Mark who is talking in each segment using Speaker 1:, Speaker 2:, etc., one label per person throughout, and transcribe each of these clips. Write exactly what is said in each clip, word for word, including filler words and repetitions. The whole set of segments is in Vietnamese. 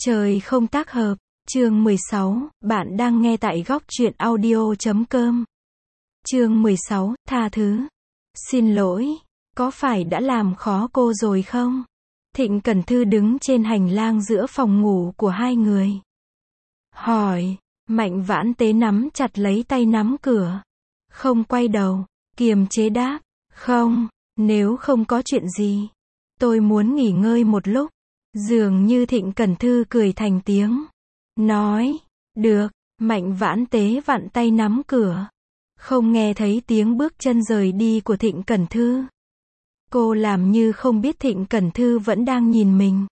Speaker 1: Trời không tác hợp, chương mười sáu, bạn đang nghe tại góc truyện audio chấm com. Chương mười sáu, tha thứ. Xin lỗi, có phải đã làm khó cô rồi không? Thịnh Cẩn Thư đứng trên hành lang giữa phòng ngủ của hai người. Hỏi, Mạnh Vãn Tế nắm chặt lấy tay nắm cửa. Không quay đầu, kiềm chế đáp, không, nếu không có chuyện gì. Tôi muốn nghỉ ngơi một lúc. Dường như Thịnh Cẩn Thư cười thành tiếng. Nói, được, Mạnh Vãn Tế vặn tay nắm cửa. Không nghe thấy tiếng bước chân rời đi của Thịnh Cẩn Thư. Cô làm như không biết Thịnh Cẩn Thư vẫn đang nhìn mình.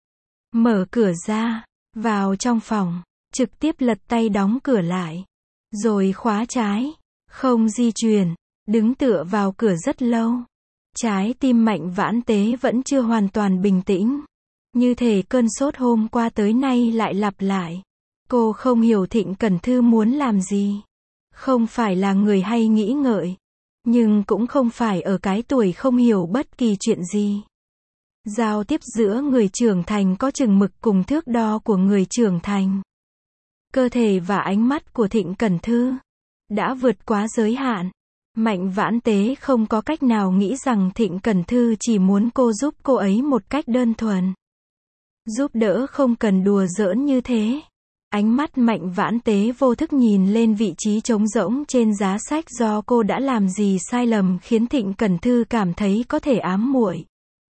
Speaker 1: Mở cửa ra, vào trong phòng, trực tiếp lật tay đóng cửa lại. Rồi khóa trái, không di chuyển, đứng tựa vào cửa rất lâu. Trái tim Mạnh Vãn Tế vẫn chưa hoàn toàn bình tĩnh. Như thể cơn sốt hôm qua tới nay lại lặp lại. Cô không hiểu Thịnh Cẩn Thư muốn làm gì. Không phải là người hay nghĩ ngợi. Nhưng cũng không phải ở cái tuổi không hiểu bất kỳ chuyện gì. Giao tiếp giữa người trưởng thành có chừng mực cùng thước đo của người trưởng thành. Cơ thể và ánh mắt của Thịnh Cẩn Thư đã vượt quá giới hạn. Mạnh Vãn Tế không có cách nào nghĩ rằng Thịnh Cẩn Thư chỉ muốn cô giúp cô ấy một cách đơn thuần. Giúp đỡ không cần đùa giỡn như thế. Ánh mắt Mạnh Vãn Tế vô thức nhìn lên vị trí trống rỗng trên giá sách do cô đã làm gì sai lầm khiến Thịnh Cẩn Thư cảm thấy có thể ám muội.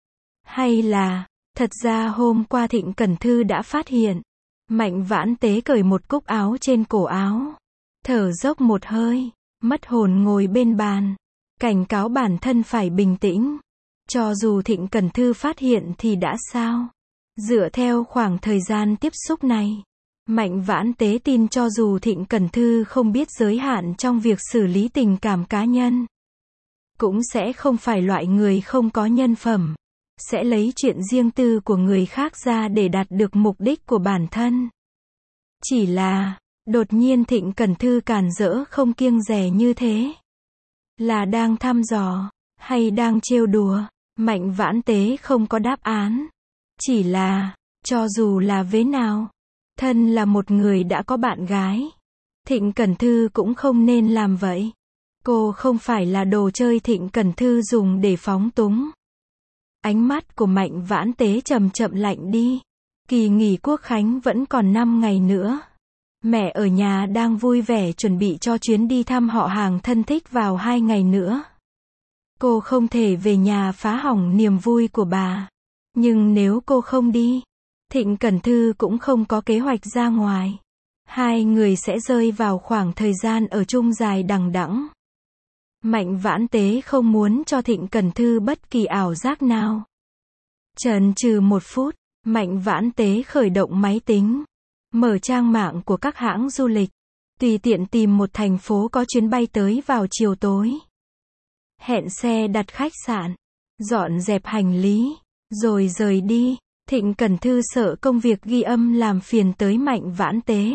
Speaker 1: Hay là, thật ra hôm qua Thịnh Cẩn Thư đã phát hiện. Mạnh Vãn Tế cởi một cúc áo trên cổ áo. Thở dốc một hơi, mất hồn ngồi bên bàn. Cảnh cáo bản thân phải bình tĩnh. Cho dù Thịnh Cẩn Thư phát hiện thì đã sao? Dựa theo khoảng thời gian tiếp xúc này, Mạnh Vãn Tế tin cho dù Thịnh Cẩn Thư không biết giới hạn trong việc xử lý tình cảm cá nhân, cũng sẽ không phải loại người không có nhân phẩm, sẽ lấy chuyện riêng tư của người khác ra để đạt được mục đích của bản thân. Chỉ là, đột nhiên Thịnh Cẩn Thư càn rỡ không kiêng dè như thế. Là đang thăm dò, hay đang trêu đùa? Mạnh Vãn Tế không có đáp án. Chỉ là, cho dù là vế nào, thân là một người đã có bạn gái, Thịnh Cẩn Thư cũng không nên làm vậy. Cô không phải là đồ chơi Thịnh Cẩn Thư dùng để phóng túng. Ánh mắt của Mạnh Vãn Tế chậm chậm lạnh đi. Kỳ nghỉ Quốc khánh vẫn còn năm ngày nữa. Mẹ ở nhà đang vui vẻ chuẩn bị cho chuyến đi thăm họ hàng thân thích vào hai ngày nữa. Cô không thể về nhà phá hỏng niềm vui của bà. Nhưng nếu cô không đi, Thịnh Cẩn Thư cũng không có kế hoạch ra ngoài. Hai người sẽ rơi vào khoảng thời gian ở chung dài đằng đẵng. Mạnh Vãn Tế không muốn cho Thịnh Cẩn Thư bất kỳ ảo giác nào. Chần chừ một phút, Mạnh Vãn Tế khởi động máy tính, mở trang mạng của các hãng du lịch, tùy tiện tìm một thành phố có chuyến bay tới vào chiều tối. Hẹn xe đặt khách sạn, dọn dẹp hành lý, rồi rời đi. Thịnh Cẩn Thư sợ công việc ghi âm làm phiền tới Mạnh Vãn Tế.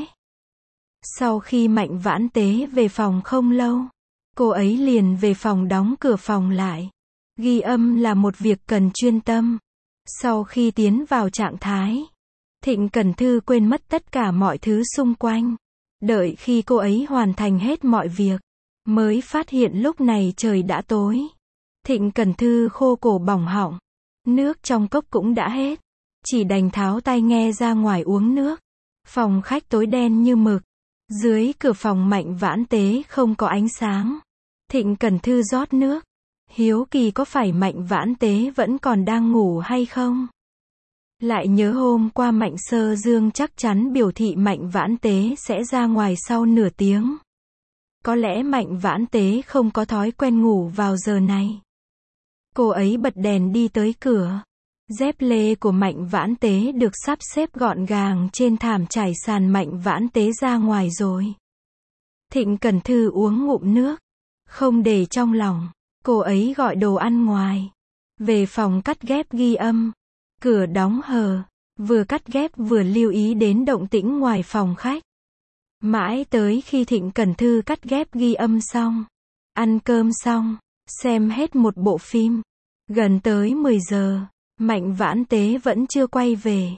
Speaker 1: Sau khi Mạnh Vãn Tế về phòng không lâu, cô ấy liền về phòng đóng cửa phòng lại. Ghi âm là một việc cần chuyên tâm. Sau khi tiến vào trạng thái, Thịnh Cẩn Thư quên mất tất cả mọi thứ xung quanh. Đợi khi cô ấy hoàn thành hết mọi việc, mới phát hiện lúc này trời đã tối. Thịnh Cẩn Thư khô cổ bỏng họng. Nước trong cốc cũng đã hết. Chỉ đành tháo tai nghe ra ngoài uống nước. Phòng khách tối đen như mực. Dưới cửa phòng Mạnh Vãn Tế không có ánh sáng. Thịnh Cẩn Thư rót nước. Hiếu kỳ có phải Mạnh Vãn Tế vẫn còn đang ngủ hay không? Lại nhớ hôm qua Mạnh Sơ Dương chắc chắn biểu thị Mạnh Vãn Tế sẽ ra ngoài sau nửa tiếng. Có lẽ Mạnh Vãn Tế không có thói quen ngủ vào giờ này. Cô ấy bật đèn đi tới cửa. Dép lê của Mạnh Vãn Tế được sắp xếp gọn gàng trên thảm trải sàn. Mạnh Vãn Tế ra ngoài rồi. Thịnh Cẩn Thư uống ngụm nước. Không để trong lòng, cô ấy gọi đồ ăn ngoài. Về phòng cắt ghép ghi âm. Cửa đóng hờ. Vừa cắt ghép vừa lưu ý đến động tĩnh ngoài phòng khách. Mãi tới khi Thịnh Cẩn Thư cắt ghép ghi âm xong, ăn cơm xong, xem hết một bộ phim. Gần tới mười giờ, Mạnh Vãn Tế vẫn chưa quay về.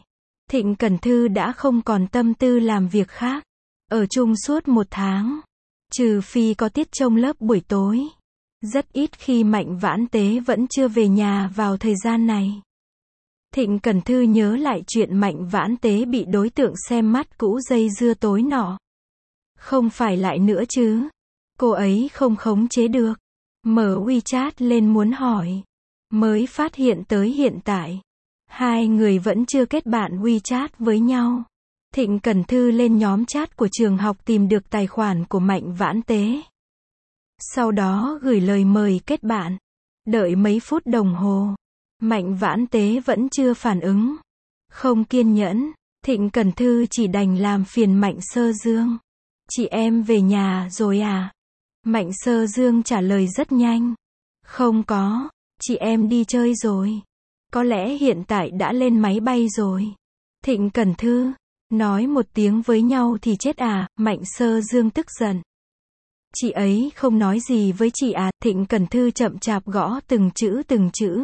Speaker 1: Thịnh Cẩn Thư đã không còn tâm tư làm việc khác. Ở chung suốt một tháng. Trừ phi có tiết trông lớp buổi tối. Rất ít khi Mạnh Vãn Tế vẫn chưa về nhà vào thời gian này. Thịnh Cẩn Thư nhớ lại chuyện Mạnh Vãn Tế bị đối tượng xem mắt cũ dây dưa tối nọ. Không phải lại nữa chứ. Cô ấy không khống chế được. Mở WeChat lên muốn hỏi. Mới phát hiện tới hiện tại. Hai người vẫn chưa kết bạn WeChat với nhau. Thịnh Cẩn Thư lên nhóm chat của trường học tìm được tài khoản của Mạnh Vãn Tế. Sau đó gửi lời mời kết bạn. Đợi mấy phút đồng hồ. Mạnh Vãn Tế vẫn chưa phản ứng. Không kiên nhẫn, Thịnh Cẩn Thư chỉ đành làm phiền Mạnh Sơ Dương. Chị em về nhà rồi à? Mạnh Sơ Dương trả lời rất nhanh. Không có, chị em đi chơi rồi. Có lẽ hiện tại đã lên máy bay rồi. Thịnh Cẩn Thư, nói một tiếng với nhau thì chết à? Mạnh Sơ Dương tức giận. Chị ấy không nói gì với chị à? Thịnh Cẩn Thư chậm chạp gõ từng chữ từng chữ.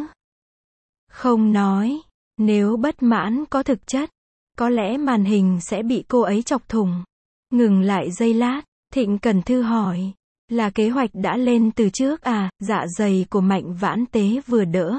Speaker 1: Không nói. Nếu bất mãn có thực chất, có lẽ màn hình sẽ bị cô ấy chọc thủng. Ngừng lại giây lát, Thịnh Cẩn Thư hỏi. Là kế hoạch đã lên từ trước à? Dạ dày của Mạnh Vãn Tế vừa đỡ.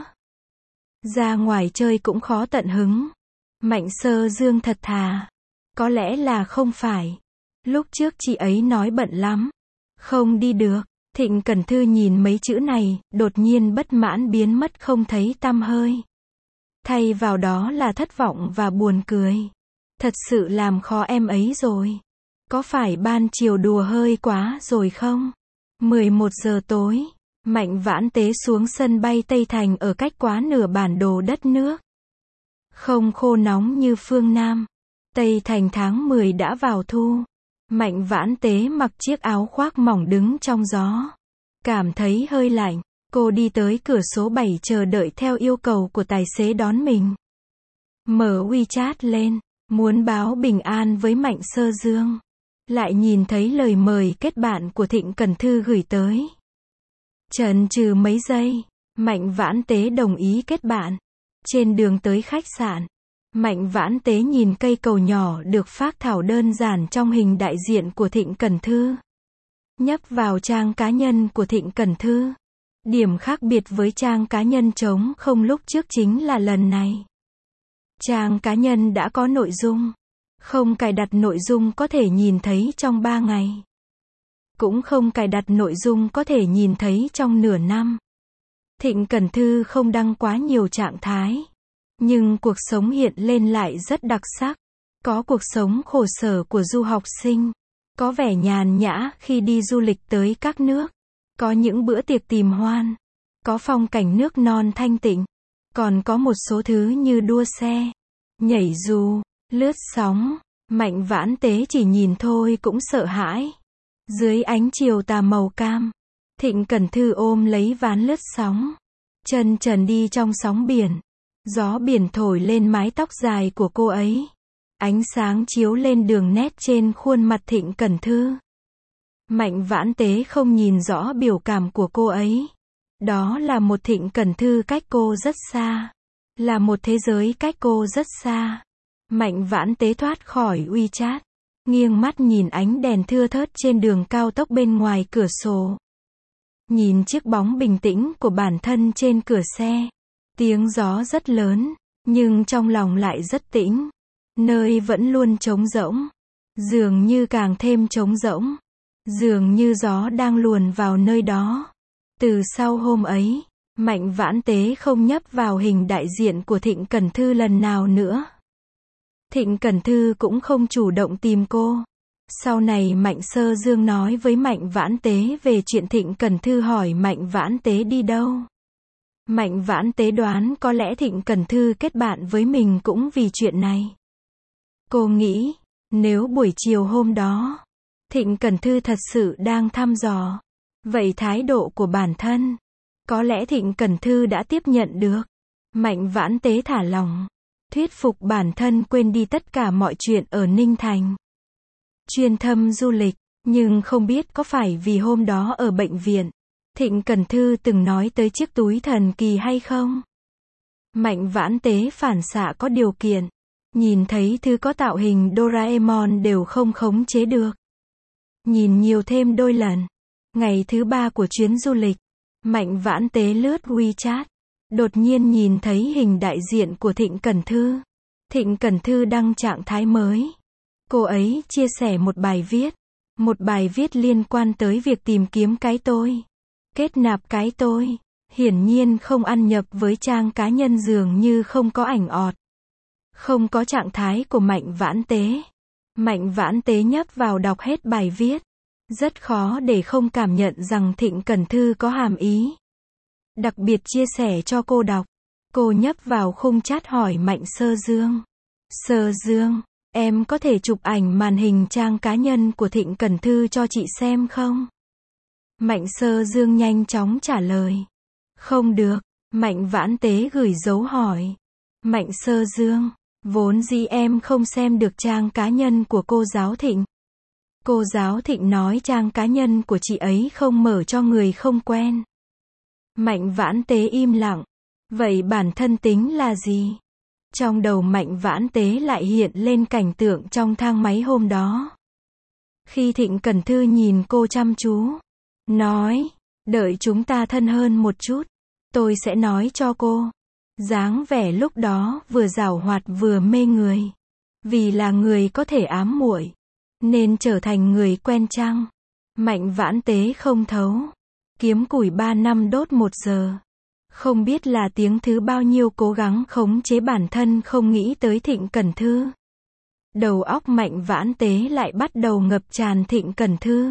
Speaker 1: Ra ngoài chơi cũng khó tận hứng. Mạnh Sơ Dương thật thà. Có lẽ là không phải. Lúc trước chị ấy nói bận lắm. Không đi được. Thịnh Cẩn Thư nhìn mấy chữ này, đột nhiên bất mãn biến mất không thấy tăm hơi. Thay vào đó là thất vọng và buồn cười. Thật sự làm khó em ấy rồi. Có phải ban chiều đùa hơi quá rồi không? mười một giờ tối, Mạnh Vãn Tế xuống sân bay Tây Thành ở cách quá nửa bản đồ đất nước. Không khô nóng như phương Nam. Tây Thành tháng mười đã vào thu. Mạnh Vãn Tế mặc chiếc áo khoác mỏng đứng trong gió. Cảm thấy hơi lạnh, cô đi tới cửa số bảy chờ đợi theo yêu cầu của tài xế đón mình. Mở WeChat lên, muốn báo bình an với Mạnh Sơ Dương. Lại nhìn thấy lời mời kết bạn của Thịnh Cẩn Thư gửi tới. Chần chừ mấy giây, Mạnh Vãn Tế đồng ý kết bạn. Trên đường tới khách sạn, Mạnh Vãn Tế nhìn cây cầu nhỏ được phác thảo đơn giản trong hình đại diện của Thịnh Cẩn Thư. Nhấp vào trang cá nhân của Thịnh Cẩn Thư. Điểm khác biệt với trang cá nhân trống không lúc trước chính là lần này. Trang cá nhân đã có nội dung. Không cài đặt nội dung có thể nhìn thấy trong ba ngày. Cũng không cài đặt nội dung có thể nhìn thấy trong nửa năm. Thịnh Cẩn Thư không đăng quá nhiều trạng thái. Nhưng cuộc sống hiện lên lại rất đặc sắc. Có cuộc sống khổ sở của du học sinh. Có vẻ nhàn nhã khi đi du lịch tới các nước. Có những bữa tiệc tìm hoan. Có phong cảnh nước non thanh tịnh. Còn có một số thứ như đua xe, nhảy dù, lướt sóng. Mạnh Vãn Tế chỉ nhìn thôi cũng sợ hãi. Dưới ánh chiều tà màu cam, Thịnh Cẩn Thư ôm lấy ván lướt sóng. Chân trần đi trong sóng biển. Gió biển thổi lên mái tóc dài của cô ấy. Ánh sáng chiếu lên đường nét trên khuôn mặt Thịnh Cẩn Thư. Mạnh Vãn Tế không nhìn rõ biểu cảm của cô ấy. Đó là một Thịnh Cẩn Thư cách cô rất xa. Là một thế giới cách cô rất xa. Mạnh Vãn Tế thoát khỏi WeChat. Nghiêng mắt nhìn ánh đèn thưa thớt trên đường cao tốc bên ngoài cửa sổ. Nhìn chiếc bóng bình tĩnh của bản thân trên cửa xe. Tiếng gió rất lớn, nhưng trong lòng lại rất tĩnh. Nơi vẫn luôn trống rỗng. Dường như càng thêm trống rỗng. Dường như gió đang luồn vào nơi đó. Từ sau hôm ấy, Mạnh Vãn Tế không nhấp vào hình đại diện của Thịnh Cẩn Thư lần nào nữa. Thịnh Cẩn Thư cũng không chủ động tìm cô. Sau này Mạnh Sơ Dương nói với Mạnh Vãn Tế về chuyện Thịnh Cẩn Thư hỏi Mạnh Vãn Tế đi đâu. Mạnh Vãn Tế đoán có lẽ Thịnh Cẩn Thư kết bạn với mình cũng vì chuyện này. Cô nghĩ, nếu buổi chiều hôm đó, Thịnh Cẩn Thư thật sự đang thăm dò, vậy thái độ của bản thân, có lẽ Thịnh Cẩn Thư đã tiếp nhận được. Mạnh Vãn Tế thả lỏng, thuyết phục bản thân quên đi tất cả mọi chuyện ở Ninh Thành. Chuyên thâm du lịch, nhưng không biết có phải vì hôm đó ở bệnh viện, Thịnh Cẩn Thư từng nói tới chiếc túi thần kỳ hay không? Mạnh Vãn Tế phản xạ có điều kiện, Nhìn thấy thứ có tạo hình Doraemon đều không khống chế được. Nhìn nhiều thêm đôi lần. Ngày thứ ba của chuyến du lịch, Mạnh Vãn Tế lướt WeChat. Đột nhiên nhìn thấy hình đại diện của Thịnh Cẩn Thư. Thịnh Cẩn Thư đăng trạng thái mới. Cô ấy chia sẻ một bài viết. Một bài viết liên quan tới việc tìm kiếm cái tôi. Kết nạp cái tôi. Hiển nhiên không ăn nhập với trang cá nhân, dường như không có ảnh ọt. Không có trạng thái của Mạnh Vãn Tế. Mạnh Vãn Tế nhấp vào đọc hết bài viết. Rất khó để không cảm nhận rằng Thịnh Cẩn Thư có hàm ý. Đặc biệt chia sẻ cho cô đọc. Cô nhấp vào khung chat hỏi Mạnh Sơ Dương. Sơ Dương, em có thể chụp ảnh màn hình trang cá nhân của Thịnh Cẩn Thư cho chị xem không? Mạnh Sơ Dương nhanh chóng trả lời. Không được. Mạnh Vãn Tế gửi dấu hỏi. Mạnh Sơ Dương, vốn dĩ em không xem được trang cá nhân của cô giáo Thịnh. Cô giáo Thịnh nói trang cá nhân của chị ấy không mở cho người không quen. Mạnh Vãn Tế im lặng. Vậy bản thân tính là gì? Trong đầu Mạnh Vãn Tế lại hiện lên cảnh tượng trong thang máy hôm đó. Khi Thịnh Cẩn Thư nhìn cô chăm chú, nói, đợi chúng ta thân hơn một chút, tôi sẽ nói cho cô. Dáng vẻ lúc đó vừa giảo hoạt vừa mê người. Vì là người có thể ám muội, nên trở thành người quen chăng? Mạnh Vãn Tế không thấu. Kiếm củi ba năm đốt một giờ. Không biết là tiếng thứ bao nhiêu cố gắng khống chế bản thân không nghĩ tới Thịnh Cẩn Thư. Đầu óc Mạnh Vãn Tế lại bắt đầu ngập tràn Thịnh Cẩn Thư.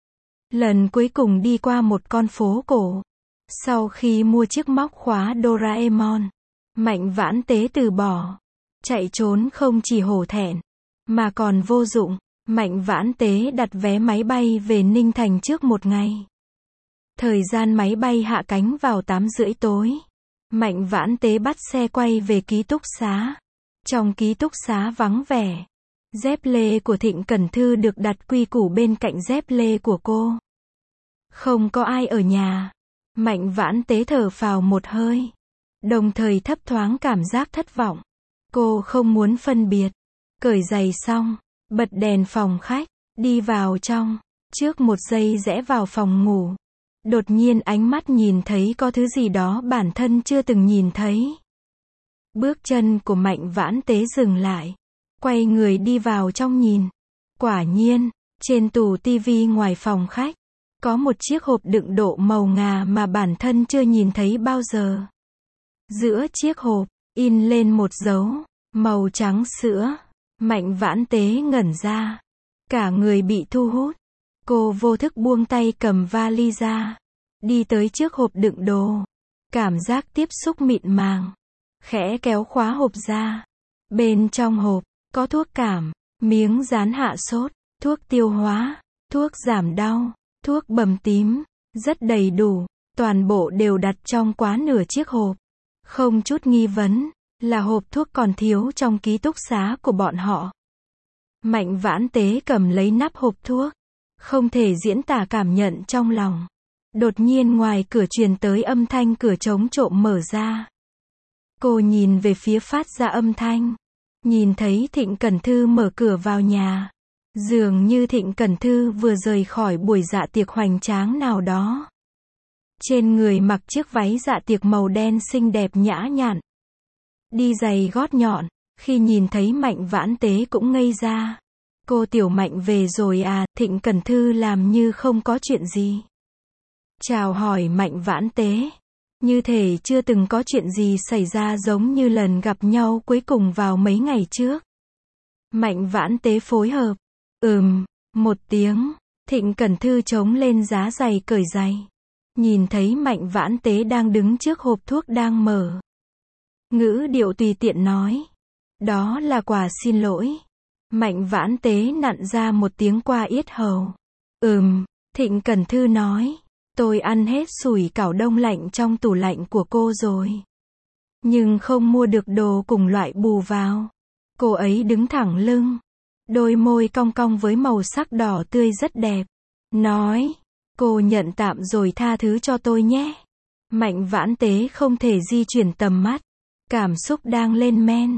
Speaker 1: Lần cuối cùng đi qua một con phố cổ. Sau khi mua chiếc móc khóa Doraemon, Mạnh Vãn Tế từ bỏ. Chạy trốn không chỉ hổ thẹn, mà còn vô dụng. Mạnh Vãn Tế đặt vé máy bay về Ninh Thành trước một ngày. Thời gian máy bay hạ cánh vào tám rưỡi tối. Mạnh Vãn Tế bắt xe quay về ký túc xá. Trong ký túc xá vắng vẻ. Dép lê của Thịnh Cẩn Thư được đặt quy củ bên cạnh dép lê của cô. Không có ai ở nhà. Mạnh Vãn Tế thở phào một hơi. Đồng thời thấp thoáng cảm giác thất vọng. Cô không muốn phân biệt. Cởi giày xong, bật đèn phòng khách, đi vào trong. Trước một giây rẽ vào phòng ngủ. Đột nhiên ánh mắt nhìn thấy có thứ gì đó bản thân chưa từng nhìn thấy. Bước chân của Mạnh Vãn Tế dừng lại. Quay người đi vào trong nhìn. Quả nhiên, trên tủ tivi ngoài phòng khách, có một chiếc hộp đựng độ màu ngà mà bản thân chưa nhìn thấy bao giờ. Giữa chiếc hộp, in lên một dấu, màu trắng sữa. Mạnh Vãn Tế ngẩn ra. Cả người bị thu hút. Cô vô thức buông tay cầm vali ra. Đi tới trước hộp đựng đồ. Cảm giác tiếp xúc mịn màng. Khẽ kéo khóa hộp ra. Bên trong hộp, có thuốc cảm, miếng dán hạ sốt, thuốc tiêu hóa, thuốc giảm đau, thuốc bầm tím. Rất đầy đủ. Toàn bộ đều đặt trong quá nửa chiếc hộp. Không chút nghi vấn, là hộp thuốc còn thiếu trong ký túc xá của bọn họ. Mạnh Vãn Tế cầm lấy nắp hộp thuốc. Không thể diễn tả cảm nhận trong lòng. Đột nhiên ngoài cửa truyền tới âm thanh cửa chống trộm mở ra. Cô nhìn về phía phát ra âm thanh. Nhìn thấy Thịnh Cẩn Thư mở cửa vào nhà. Dường như Thịnh Cẩn Thư vừa rời khỏi buổi dạ tiệc hoành tráng nào đó. Trên người mặc chiếc váy dạ tiệc màu đen xinh đẹp nhã nhặn. Đi giày gót nhọn. Khi nhìn thấy Mạnh Vãn Tế cũng ngây ra. Cô Tiểu Mạnh về rồi à? Thịnh Cẩn Thư làm như không có chuyện gì. Chào hỏi Mạnh Vãn Tế. Như thể chưa từng có chuyện gì xảy ra, giống như lần gặp nhau cuối cùng vào mấy ngày trước. Mạnh Vãn Tế phối hợp. Ừm, một tiếng. Thịnh Cẩn Thư chống lên giá giày cởi giày. Nhìn thấy Mạnh Vãn Tế đang đứng trước hộp thuốc đang mở. Ngữ điệu tùy tiện nói. Đó là quà xin lỗi. Mạnh Vãn Tế nặn ra một tiếng qua yết hầu. Ừm, Thịnh Cẩn Thư nói. Tôi ăn hết sủi cảo đông lạnh trong tủ lạnh của cô rồi. Nhưng không mua được đồ cùng loại bù vào. Cô ấy đứng thẳng lưng. Đôi môi cong cong với màu sắc đỏ tươi rất đẹp. Nói. Cô nhận tạm rồi tha thứ cho tôi nhé. Mạnh Vãn Tế không thể di chuyển tầm mắt. Cảm xúc đang lên men.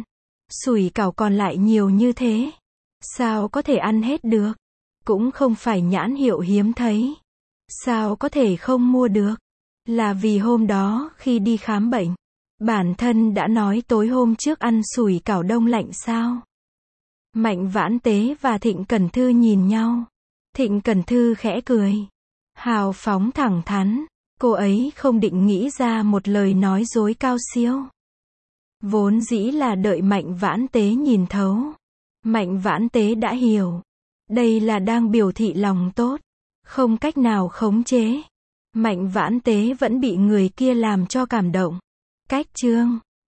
Speaker 1: Sủi cảo còn lại nhiều như thế. Sao có thể ăn hết được? Cũng không phải nhãn hiệu hiếm thấy. Sao có thể không mua được? Là vì hôm đó, khi đi khám bệnh, bản thân đã nói tối hôm trước ăn sủi cảo đông lạnh sao? Mạnh Vãn Tế và Thịnh Cẩn Thư nhìn nhau. Thịnh Cẩn Thư khẽ cười. Hào phóng thẳng thắn. Cô ấy không định nghĩ ra một lời nói dối cao siêu. Vốn dĩ là đợi Mạnh Vãn Tế nhìn thấu. Mạnh Vãn Tế đã hiểu. Đây là đang biểu thị lòng tốt. Không cách nào khống chế. Mạnh Vãn Tế vẫn bị người kia làm cho cảm động. Cách chương